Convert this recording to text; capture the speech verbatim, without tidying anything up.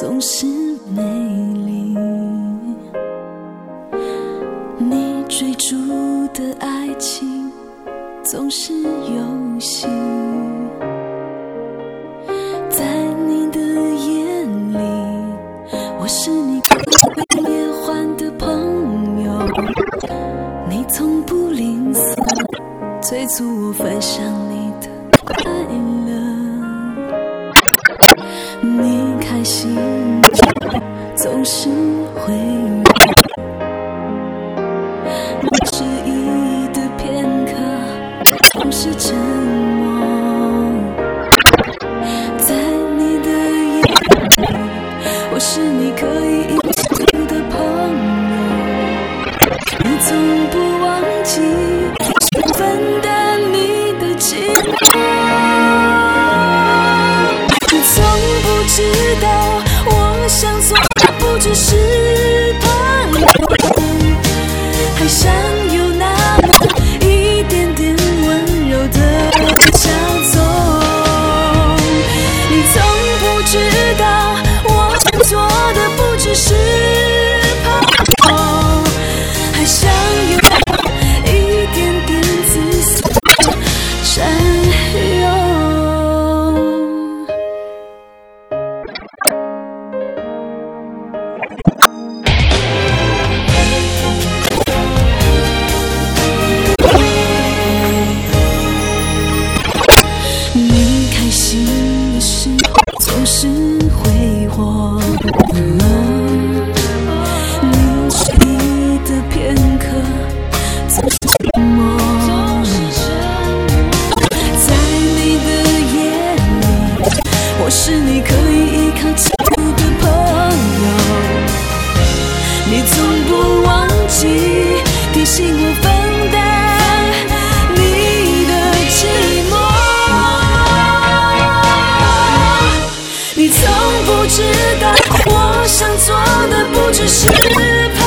总是美丽，你追逐的爱情总是游戏，在你的眼里，我是你可以换的朋友，你从不吝啬催促我分享你的快乐，你开心总是会你迟疑的片刻总是沉默，在你的眼里，我是你可以一起的朋友，你从不忘记分担你的寂寞，你从不知道我想做的不只是朋友，还想有那么一点点温柔的相送，你从不知道我想做的不只是朋友，还想有一点点自私的占有。你开心的时候总是挥霍，你迟疑的片刻总是沉默，在你的眼里，我是你可以依靠倾诉的朋友，你从不忘记提醒我分担你的寂寞，你从不知道我想做的不只是